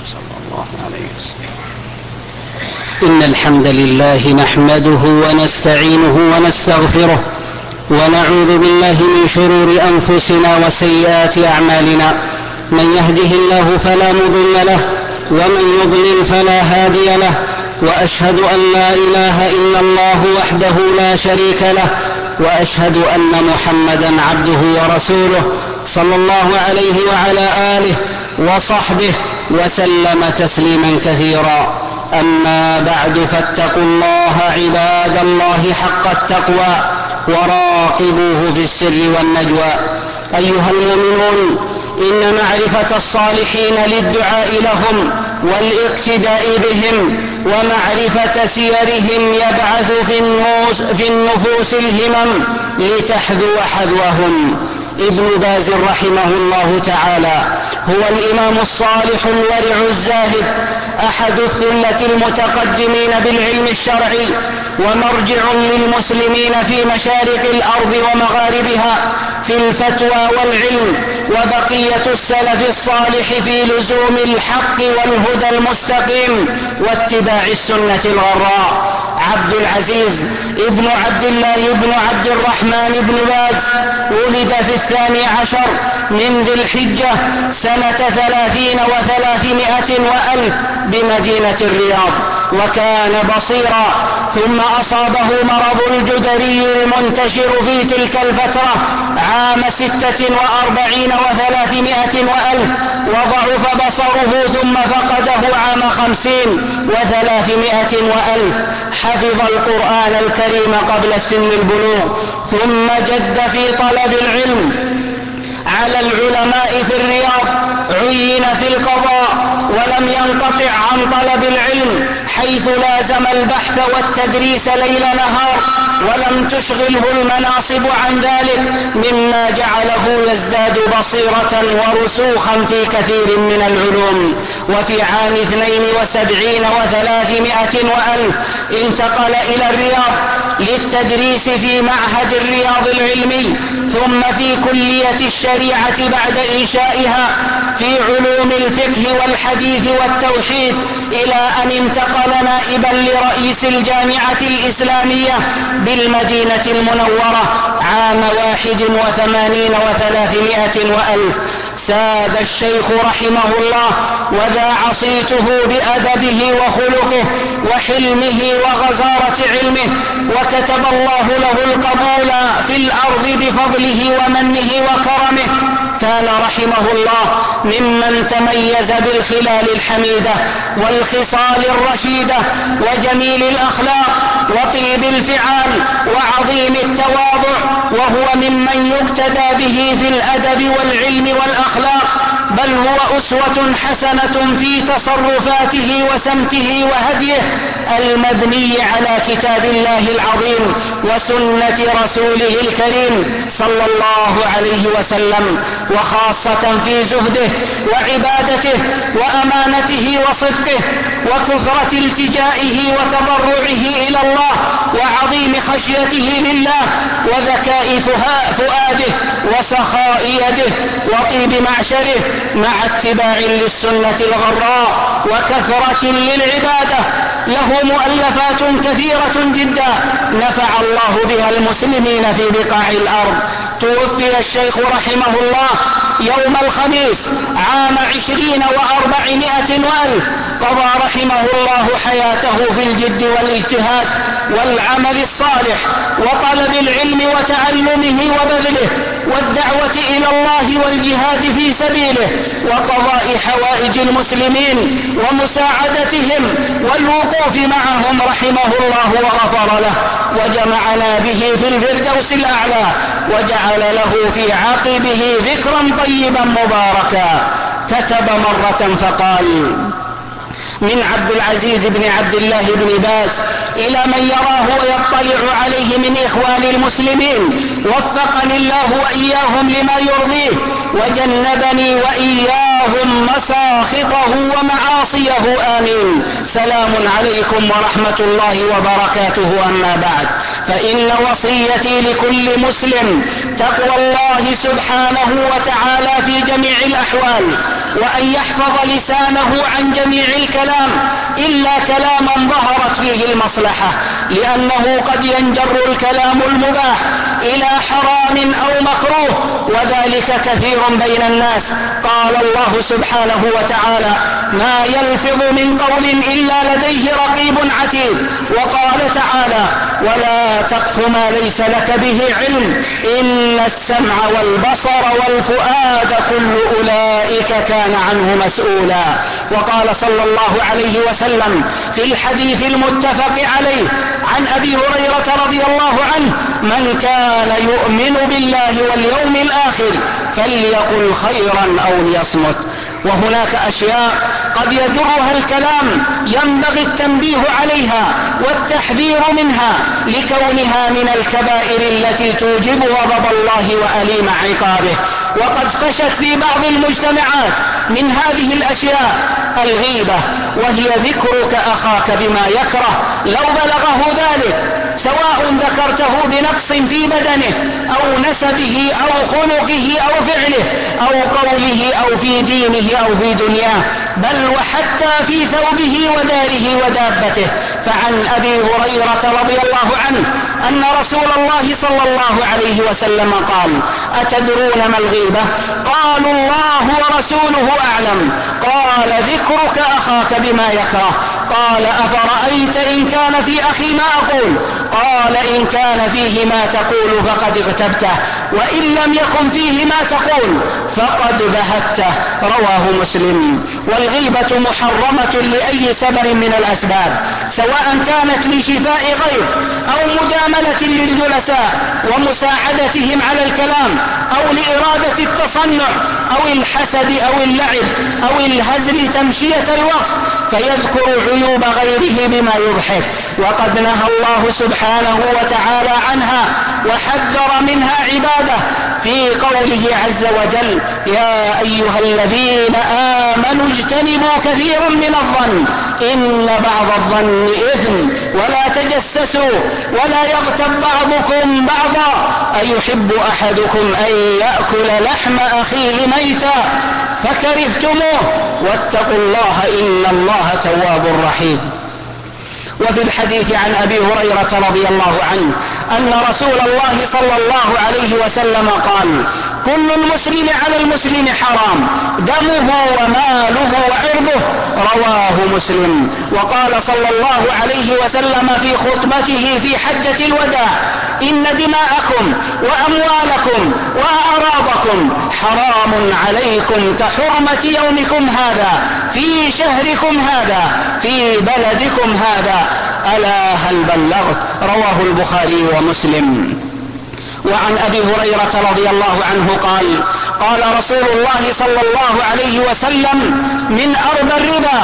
صلى الله عليه وسلم. إن الحمد لله نحمده ونستعينه ونستغفره ونعوذ بالله من شرور أنفسنا وسيئات أعمالنا. من يهده الله فلا مضل له ومن يضلل فلا هادي له، وأشهد أن لا إله إلا الله وحده لا شريك له، وأشهد أن محمدا عبده ورسوله صلى الله عليه وعلى آله وصحبه وسلم تسليما كثيرا. أما بعد، فاتقوا الله عباد الله حق التقوى وراقبوه في السر والنجوى. أيها المؤمنون، إن معرفة الصالحين للدعاء لهم والاقتداء بهم ومعرفة سيرهم يبعث في النفوس الهمم لتحذو حذوهم. ابن باز رحمه الله تعالى هو الإمام الصالح الورع الزاهد، أحد الثلة المتقدمين بالعلم الشرعي، ومرجع للمسلمين في مشارق الأرض ومغاربها في الفتوى والعلم، وبقية السلف الصالح في لزوم الحق والهدى المستقيم واتباع السنة الغراء. عبد العزيز ابن عبد الله ابن عبد الرحمن بن باز ولد في 12 من ذي الحجة سنة 30 و300 وألف بمدينة الرياض، وكان بصيرا، ثم أصابه مرض الجدري المنتشر في تلك الفترة عام 46 و300 وألف، وضعف بصره ثم فقده عام 50 و300 وألف. حفظ القرآن الكريم قبل سن البلوغ، ثم جد في طلب العلم على العلماء في الرياض، عين في القضاء، ولم ينقطع عن طلب العلم، حيث لازم البحث والتدريس ليل نهار، ولم تشغله المناصب عن ذلك، مما جعله يزداد بصيرة ورسوخا في كثير من العلوم. وفي عام 72 و300 وألف انتقل إلى الرياض للتدريس في معهد الرياض العلمي، ثم في كلية الشريعة بعد إنشائها في علوم الفقه والحديث والتوحيد، إلى أن انتقل نائبا لرئيس الجامعة الإسلامية بالمدينة المنورة عام 81 و300 وألف. ساد الشيخ رحمه الله وذاع صيته بأدبه وخلقه وحلمه وغزارة علمه، وكتب الله له القبول في الأرض بفضله ومنه وكرمه. كان رحمه الله ممن تميز بالخلال الحميدة والخصال الرشيدة وجميل الأخلاق وطيب الفعال وعظيم التواضع، وهو ممن يقتدى به في الأدب والعلم والأخلاق، بل هو أسوة حسنة في تصرفاته وسمته وهديه المبني على كتاب الله العظيم وسنة رسوله الكريم صلى الله عليه وسلم، وخاصة في زهده وعبادته وأمانته وصدقه وكثرة التجائه وتضرعه إلى الله وعظيم خشيته لله وذكاء فؤاده وسخاء يده وطيب معشره، مع اتباع للسنة الغراء وكثرة للعبادة. له مؤلفات كثيرة جدا نفع الله بها المسلمين في بقاع الأرض. توفي الشيخ رحمه الله يوم الخميس عام 20 و400 وألف. قضى رحمه الله حياته في الجد والاجتهاد والعمل الصالح وطلب العلم وتعلمه وبذله والدعوة إلى الله والجهاد في سبيله وقضاء حوائج المسلمين ومساعدتهم والوقوف معهم رحمه الله وغفر له، وجمعنا به في الفردوس الأعلى، وجعل له في عقبه ذكرا طيبا مباركا. كتب مرة فقال: من عبد العزيز بن عبد الله بن باز إلى من يراه ويطلع عليه من إخوان المسلمين، وفقني الله وإياهم لما يرضيه، وجنبني وإياهم مساخطه ومعاصيه، آمين. سلام عليكم ورحمة الله وبركاته. أما بعد، فإن وصيتي لكل مسلم تقوى الله سبحانه وتعالى في جميع الأحوال، وأن يحفظ لسانه عن جميع الكلام إلا كلاما ظهرت فيه المصلحة، لأنه قد ينجر الكلام المباح إلى حرام أو مكروه، وذلك كثير بين الناس. قال الله سبحانه وتعالى: ما يلفظ من قول إلا لديه رقيب عتيد. وقال تعالى: ولا تقف ما ليس لك به علم إن السمع والبصر والفؤاد كل أولئك كان عنه مسؤولا. وقال صلى الله عليه وسلم في الحديث المتفق عليه عن أبي هريرة رضي الله عنه: من كان يؤمن بالله واليوم الآخر فليقل خيرا أو ليصمت. وهناك أشياء قد يجرها الكلام ينبغي التنبيه عليها والتحذير منها لكونها من الكبائر التي توجب غضب الله وأليم عقابه. وقد فشت في بعض المجتمعات من هذه الأشياء الغيبة، وهي ذكرك أخاك بما يكره لو بلغه ذلك، سواء ذكرته بنقص في بدنه أو نسبه أو خلقه أو فعله أو قوله أو في دينه أو في دنياه، بل وحتى في ثوبه وداره ودابته. فعن أبي هريرة رضي الله عنه أن رسول الله صلى الله عليه وسلم قال: أتدرون ما الغيبة؟ قالوا: الله ورسوله أعلم. قال: ذكرك أخاك بما يكره. قال: أفرأيت إن كان في أخي ما أقول؟ قال: إن كان فيه ما تقول فقد اغتبته، وإن لم يكن فيه ما تقول فقد بهته. رواه مسلم. والغيبة محرمة لأي سبب من الأسباب، سواء كانت لشفاء غير أو مجاملة للجلساء ومساعدتهم على الكلام أو لإرادة التصنع أو الحسد أو اللعب أو الهزل تمشية الوقت، فيذكر عيوب غيره بما يضحك. وقد نهى الله سبحانه وتعالى عنها وحذر منها عباده في قوله عز وجل: يا أيها الذين آمنوا اجتنبوا كثيرا من الظن إن بعض الظن إثم ولا تجسسوا ولا يغتب بعضكم بعضا أيحب أحدكم أن يأكل لحم أخيه ميتا فكرهتموه واتقوا الله إن الله تواب رحيم. وفي الحديث عن أبي هريرة رضي الله عنه أن رسول الله صلى الله عليه وسلم قال: كل المسلم على المسلم حرام، دمه وماله وعرضه. رواه مسلم. وقال صلى الله عليه وسلم في خطبته في حجة الوداع: إن دماءكم وأموالكم وأعراضكم حرام عليكم كحرمة يومكم هذا في شهركم هذا في بلدكم هذا، ألا هل بلغت؟ رواه البخاري ومسلم. وعن أبي هريرة رضي الله عنه قال: قال رسول الله صلى الله عليه وسلم: من أربى الربا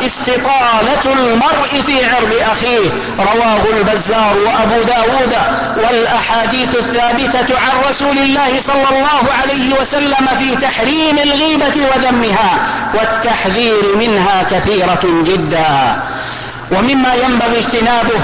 استطالة المرء في عرض أخيه. رواه البزار وأبو داود. والأحاديث الثابتة عن رسول الله صلى الله عليه وسلم في تحريم الغيبة وذمها والتحذير منها كثيرة جدا. ومما ينبغي اجتنابه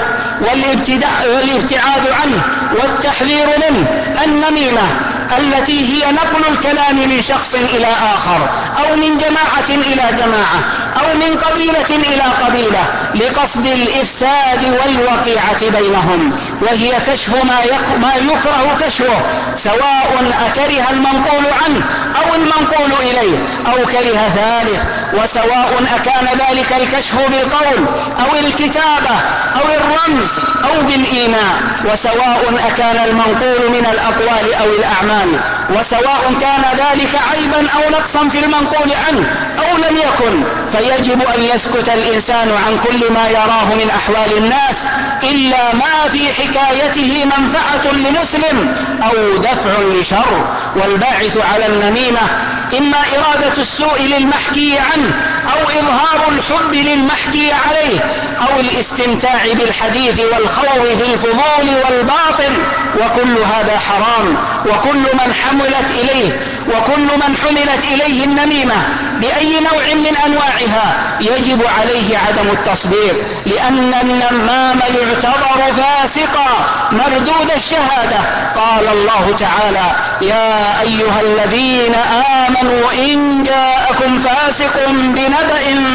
والابتعاد عنه والتحذير منه النميمة، التي هي نقل الكلام من شخص إلى آخر أو من جماعة إلى جماعة أو من قبيلة إلى قبيلة لقصد الإفساد والوقيعة بينهم، وهي كشف ما يكره كشفه، سواء أكره المنقول عنه أو المنقول إليه أو كره ذلك، وسواء أكان ذلك الكشف بالقول أو الكتابة أو الرمز أو بالإيماء، وسواء أكان المنقول من الأقوال أو الأعمال، وسواء كان ذلك عيبا أو نقصا في المنقول عنه أو لم يكن، فيجب أن يسكت الإنسان عن كل ما يراه من أحوال الناس إلا ما في حكايته منفعة لمسلم أو دفع لشر. والباعث على النميمة إما إرادة السوء للمحكي عنه أو إظهار الحب للمحكي عليه أو الاستمتاع بالحديث والخوض في الفضول والباطل، وكل هذا حرام. وكل من حملت إليه النميمة بأي نوع من أنواعها يجب عليه عدم التصديق، لأن النمام يعتبر فاسقا مردود الشهادة. قال الله تعالى: يا أيها الذين آمنوا إن جاءكم فاسق بنبأ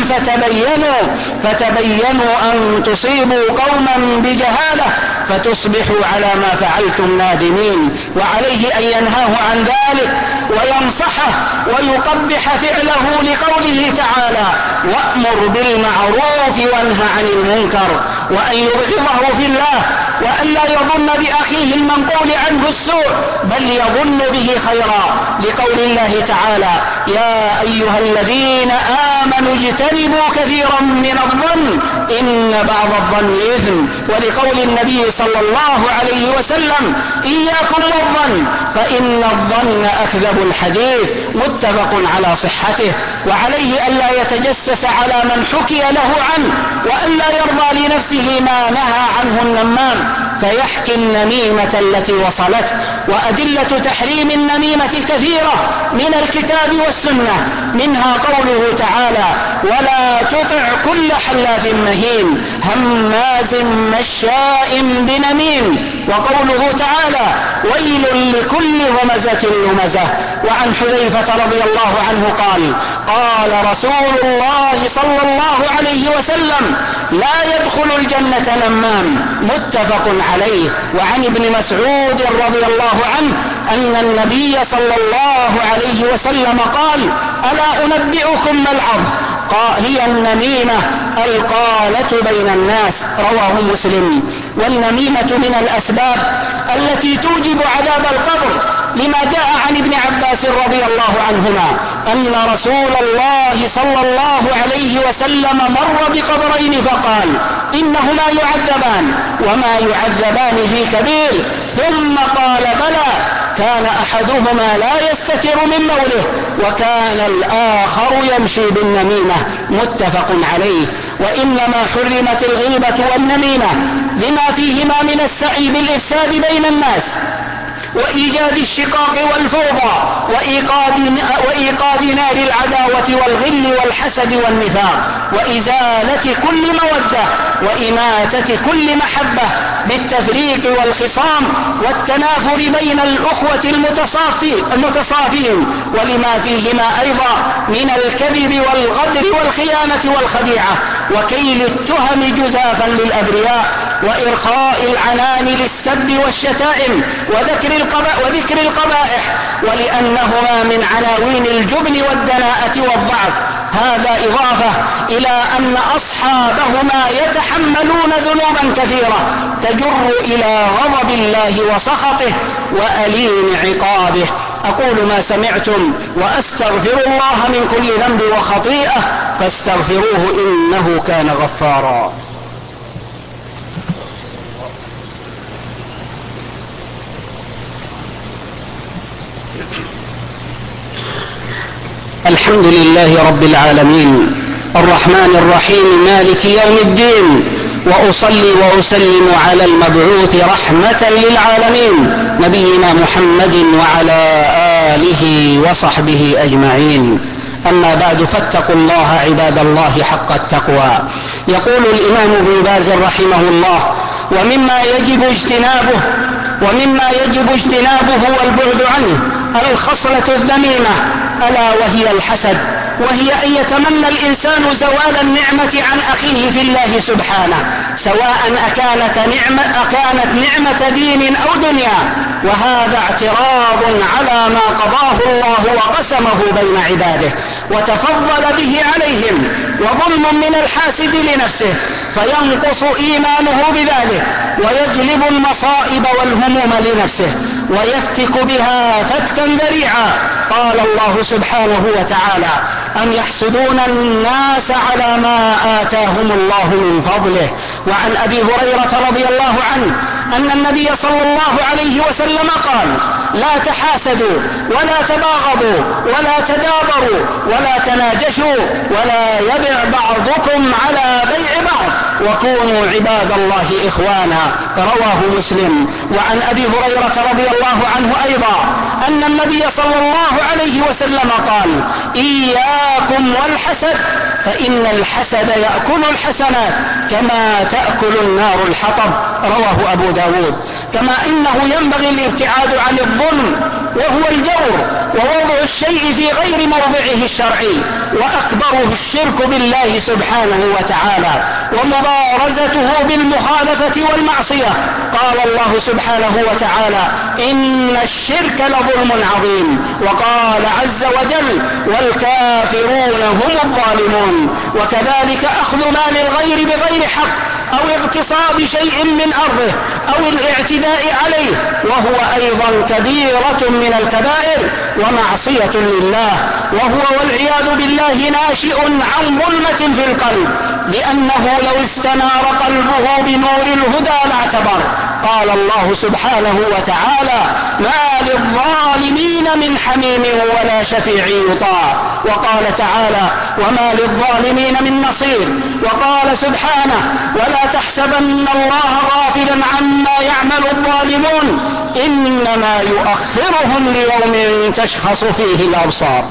فتبينوا أن تصيبوا قوما بجهالة فتصبحوا على ما فعلتم نادمين. وعليه أن ينهاه عن ذلك وينصحه ويقبح فعله لقوله تعالى: وأمر بالمعروف وانه عن المنكر، وأن يبغضه في الله، وأن لا يظن بأخيه المنقول عنه السوء بل يظن به خيرا، لقول الله تعالى: يا أيها الذين آمنوا اجتنبوا كثيرا من الظن إن بعض الظن إثم، ولقول النبي صلى الله عليه وسلم: إياكم والظن فإن الظن أكذب الحديث، متفق على صحته. وعليه ألا يتجسس على من حكي له عنه، وأن لا يرضى لنفسه ما نهى عنه النمام فيحكي النميمة التي وصلته. وأدلة تحريم النميمة كثيرة من الكتاب والسنة، منها قوله تعالى: ولا تطع كل حلاف مهين هماز مشاء بنميم، وقوله تعالى: ويل لكل همزة لمزة. وعن حذيفة رضي الله عنه قال: قال رسول الله صلى الله عليه وسلم: لا يدخل الجنة نمام، متفق عليه. وعن ابن مسعود رضي الله عنه أن النبي صلى الله عليه وسلم قال: ألا أنبئكم ما العظ؟ هي النميمة القالة بين الناس، رواه مسلم. والنميمة من الأسباب التي توجب عذاب القبر، لما جاء عن ابن عباس رضي الله عنهما أن رسول الله صلى الله عليه وسلم مر بقبرين فقال: إنهما يعذبان وما يعذبان في كبير، ثم قال: بلى، كان أحدهما لا يستتر من موله وكان الآخر يمشي بالنميمة، متفق عليه. وإنما حرمت الغيبة والنميمة لما فيهما من السعي بالإفساد بين الناس وإيجاد الشقاق والفوضى وإيقاد نار العداوة والغل والحسد والنفاق، وإزالة كل مودة وإماتة كل محبة بالتفريق والخصام والتنافر بين الأخوة المتصافين، ولما فيهما أيضا من الكذب والغدر والخيانة والخديعة وكيل التهم جزافا للأبرياء وإرخاء العنان للسب والشتائم وذكر القبائح، ولأنهما من عناوين الجبن والدناءة والضعف. هذا إضافة إلى أن أصحابهما يتحملون ذنوبا كثيرة تجر إلى غضب الله وسخطه وأليم عقابه. أقول ما سمعتم وأستغفر الله من كل ذنب وخطيئة فاستغفروه إنه كان غفارا. الحمد لله رب العالمين الرحمن الرحيم مالك يوم الدين، وأصلي وأسلم على المبعوث رحمة للعالمين نبينا محمد وعلى آله وصحبه أجمعين. أما بعد، فاتقوا الله عباد الله حق التقوى. يقول الإمام ابن باز رحمه الله: ومما يجب اجتنابه والبعد عنه الخصلة الذميمة، ألا وهي الحسد، وهي أن يتمنى الإنسان زوال النعمة عن أخيه في الله سبحانه، سواء أكانت نعمة دين أو دنيا، وهذا اعتراض على ما قضاه الله وقسمه بين عباده وتفضل به عليهم، وظلم من الحاسد لنفسه، فينقص إيمانه بذلك ويجلب المصائب والهموم لنفسه ويفتك بها فتكا ذريعا. قال الله سبحانه وتعالى: أم يحسدون الناس على ما آتاهم الله من فضله. وعن أبي هريرة رضي الله عنه أن النبي صلى الله عليه وسلم قال: لا تحاسدوا ولا تباغضوا ولا تدابروا ولا تناجشوا ولا يبع بعضكم على بيع بعض وكونوا عباد الله إخوانا. رواه مسلم. وعن أبي هريرة رضي الله عنه أيضا أن النبي صلى الله عليه وسلم قال: إياكم والحسد فإن الحسد يأكل الحسنات كما تأكل النار الحطب. رواه أبو داود. كما إنه ينبغي الابتعاد عن الظلم وهو الجور ووضع الشيء في غير موضعه الشرعي، وأكبره الشرك بالله سبحانه وتعالى ومبارزته بالمخالفة والمعصية. قال الله سبحانه وتعالى: إن الشرك لظلم عظيم. وقال عز وجل: والكافرون هم الظالمون. وكذلك أخذ مال الغير بغير حق أو اغتصاب شيء من أرضه أو الاعتداء عليه، وهو أيضا كبيرة من الكبائر ومعصية لله، وهو والعياذ بالله ناشئ عن ظلمة في القلب، لأنه لو استنار قلبه بنور الهدى لاعتبر. قال الله سبحانه وتعالى: ما للظالمين من حميم ولا شفيع يطاع. وقال تعالى: وما للظالمين من نصير. وقال سبحانه: ولا تحسبن الله غافلا عما يعمل الظالمون إنما يؤخرهم ليوم تشخص فيه الأبصار.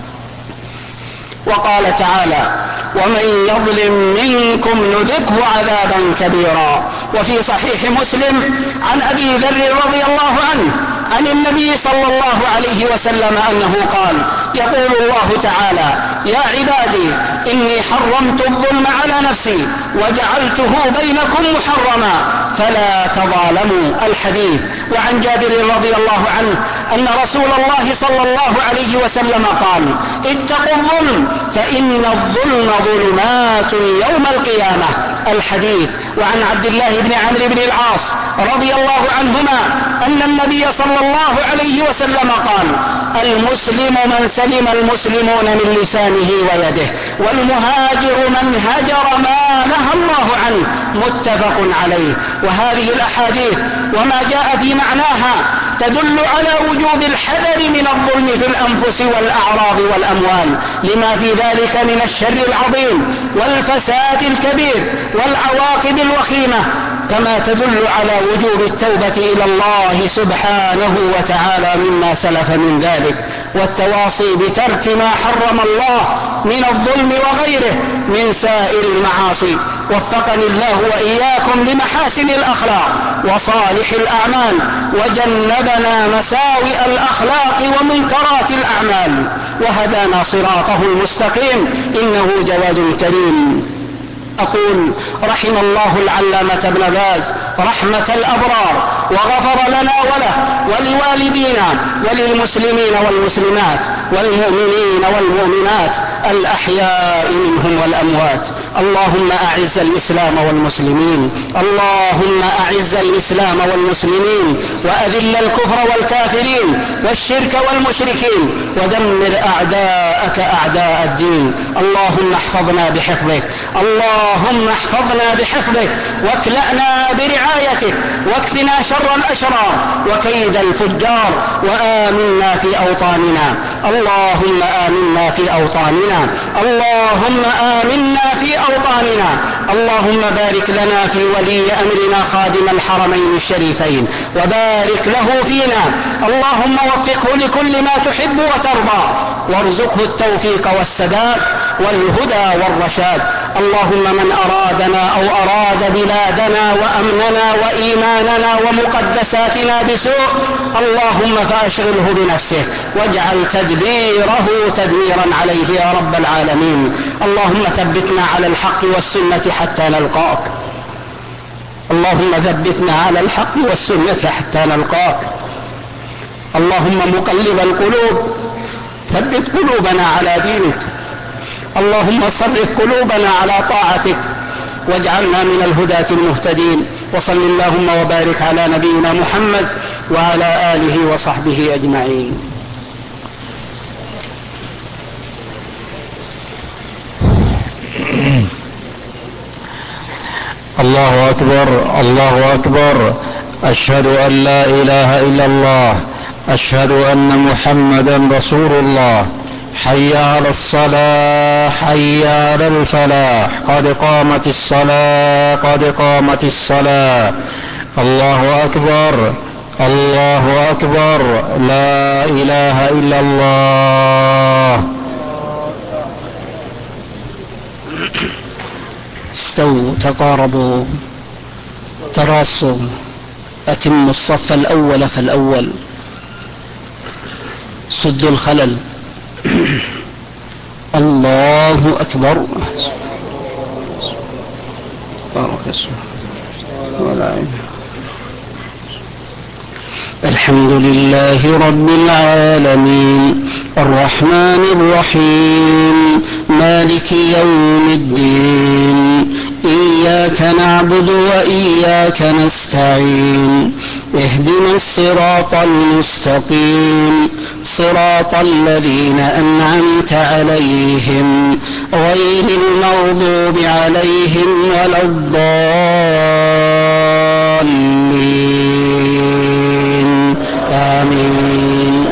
وقال تعالى: ومن يظلم منكم نذقه عذابا كبيرا. وفي صحيح مسلم عن أبي ذر رضي الله عنه عن النبي صلى الله عليه وسلم أنه قال: يقول الله تعالى: يا عبادي إني حرمت الظلم على نفسي وجعلته بينكم محرما فلا تظالموا. الحديث. وعن جابر رضي الله عنه أن رسول الله صلى الله عليه وسلم قال: اتقوا الظلم فإن الظلم ظلمات يوم القيامة. الحديث. وعن عبد الله بن عمرو بن العاص رضي الله عنهما أن النبي صلى الله عليه وسلم قال: المسلم من سلم المسلمون من لسانه ويده، والمهاجر من هجر ما نهى الله عنه. متفق عليه. وهذه الأحاديث وما جاء في معناها تدل على وجوب الحذر من الظلم في الأنفس والأعراض والأموال، لما في ذلك من الشر العظيم والفساد الكبير والعواقب الوخيمة، كما تدل على وجوب التوبة إلى الله سبحانه وتعالى مما سلف من ذلك، والتواصي بترك ما حرم الله من الظلم وغيره من سائر المعاصي. وفقني الله وإياكم لمحاسن الأخلاق وصالح الأعمال، وجنبنا مساوئ الأخلاق ومنكرات الأعمال، وهدانا صراطه المستقيم، إنه جواد كريم. أقول: رحم الله العلامة ابن باز رحمة الأبرار، وغفر لنا وله ولوالدينا وللمسلمين والمسلمات والمؤمنين والمؤمنات الأحياء منهم والأموات. اللهم أعز الإسلام والمسلمين، اللهم أعز الإسلام والمسلمين، وأذل الكفر والكافرين والشرك والمشركين، ودمر أعداءك أعداء الدين. اللهم احفظنا بحفظك، اللهم احفظنا بحفظك، واكلأنا برعايتك، واكفنا شر الأشرار وكيد الفجار، وآمنا في أوطاننا. اللهم آمنا في أوطاننا، اللهم آمنا في أوطاننا. اللهم بارك لنا في ولي أمرنا خادم الحرمين الشريفين، وبارك له فينا. اللهم وفقه لكل ما تحب وترضى، وارزقه التوفيق والسداد والهدى والرشاد. اللهم من أرادنا أو أراد بلادنا وأمننا وإيماننا ومقدساتنا بسوء، اللهم فأشغله بنفسه، واجعل تدبيره تدميرا عليه يا رب العالمين. اللهم ثبتنا على الحق والسنة حتى نلقاك، اللهم ثبتنا على الحق والسنة حتى نلقاك. اللهم مقلب القلوب ثبت قلوبنا على دينك، اللهم صرف قلوبنا على طاعتك، واجعلنا من الهداة المهتدين. وصل اللهم وبارك على نبينا محمد وعلى آله وصحبه أجمعين. الله أكبر، الله أكبر. أشهد أن لا إله إلا الله، أشهد أن محمدا رسول الله. حي على الصلاة، حي على الفلاح، قد قامت الصلاة، قد قامت الصلاة. الله أكبر، الله أكبر، لا إله إلا الله. استووا، تقاربوا، تراصوا، أتموا الصف الأول فالأول، سدوا الخلل. الله أكبر. الحمد لله رب العالمين، الرحمن الرحيم، مالك يوم الدين، إياك نعبد وإياك نستعين، اهدنا الصراط المستقيم، صراط الذين أنعمت عليهم غير المغضوب عليهم ولا الضالين، آمين.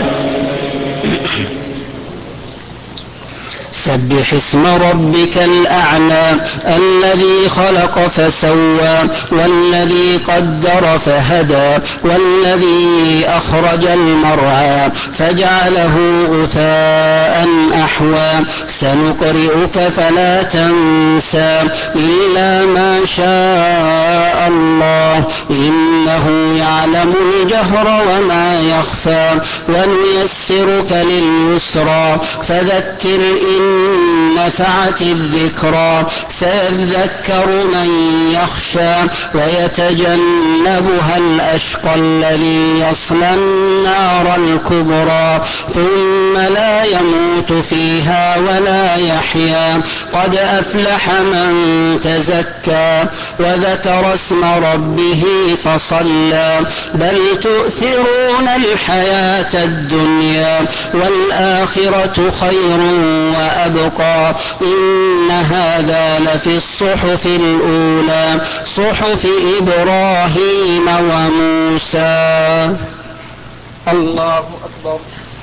سبح اسم ربك الأعلى الذي خلق فسوى والذي قدر فهدى والذي أخرج المرعى فجعله غثاء أحوى. سنقرئك فلا تنسى إلا ما شاء الله، إنه يعلم الجهر وما يخفى. ونيسرك لليسرى فذكر إن نفعت الذكرى. سيذكر من يخشى ويتجنبها الأشقى الذي يصلى النار الكبرى ثم لا يموت فيها ولا يحيا. قد أفلح من تزكى وذكر اسم ربه فصلى. بل تؤثرون الحياة الدنيا والآخرة خير وأبقى. إن هذا لفي الصحف الأولى، صحف إبراهيم وموسى. الله أكبر.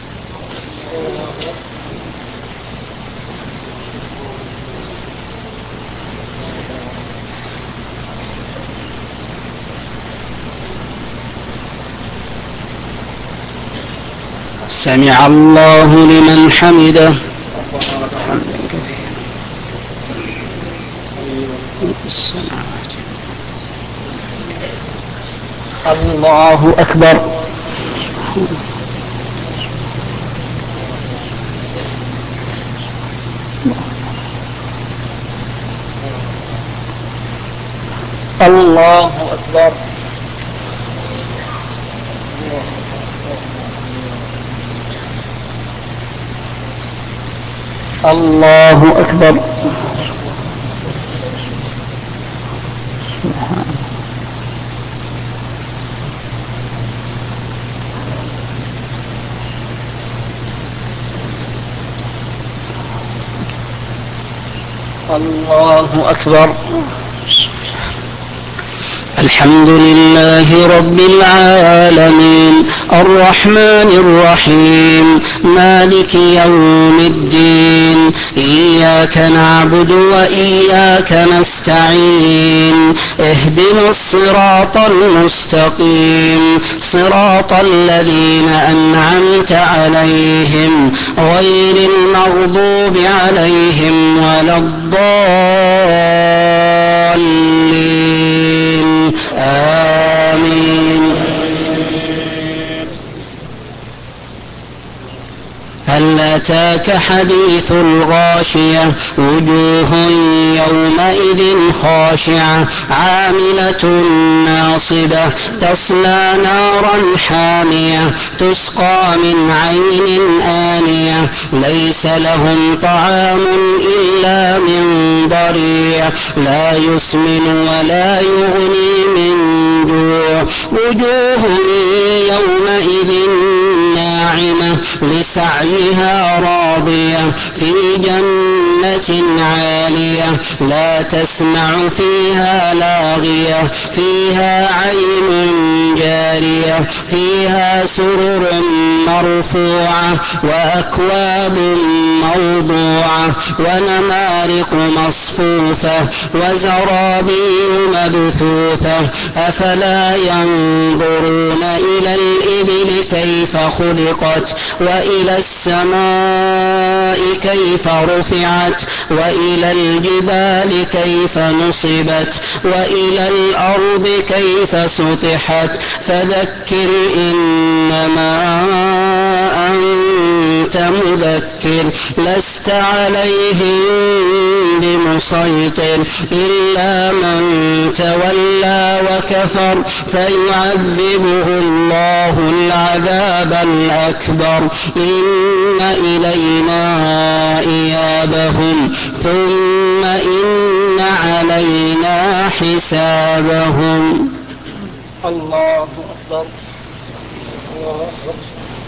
سمع الله لمن حمده. الله أكبر. الله أكبر. الله أكبر. الله أكبر. الحمد لله رب العالمين، الرحمن الرحيم، مالك يوم الدين، إياك نعبد وإياك نستعين، اهدنا الصراط المستقيم، صراط الذين أنعمت عليهم غير المغضوب عليهم ولا الضالين، آمين. هل أتاك حديث الغاشية؟ وجوه يومئذ خاشعة عاملة ناصبة تصلى نارا حامية تسقى من عين آنية ليس لهم طعام إلا من ضريع لا يسمن ولا يغني من جوع. وجوه يومئذ ناعمة لسعيها راضية في جنة جنة عالية لا تسمع فيها لاغية فيها عين جارية فيها سرر مرفوعة وأكواب موضوعة ونمارق مصفوفة وزرابي مبثوثة أفلا ينظرون إلى الإبل كيف خلقت وإلى السماء كيف رفعت وإلى الجبال كيف نصبت وإلى الأرض كيف سطحت فذكر إنما أنت مذكر لست عليهم بمسيطر إلا من تولى وكفر فيعذبه الله العذاب الأكبر إن إلينا إيابهم ثم إن علينا حسابهم. الله أكبر الله أكبر.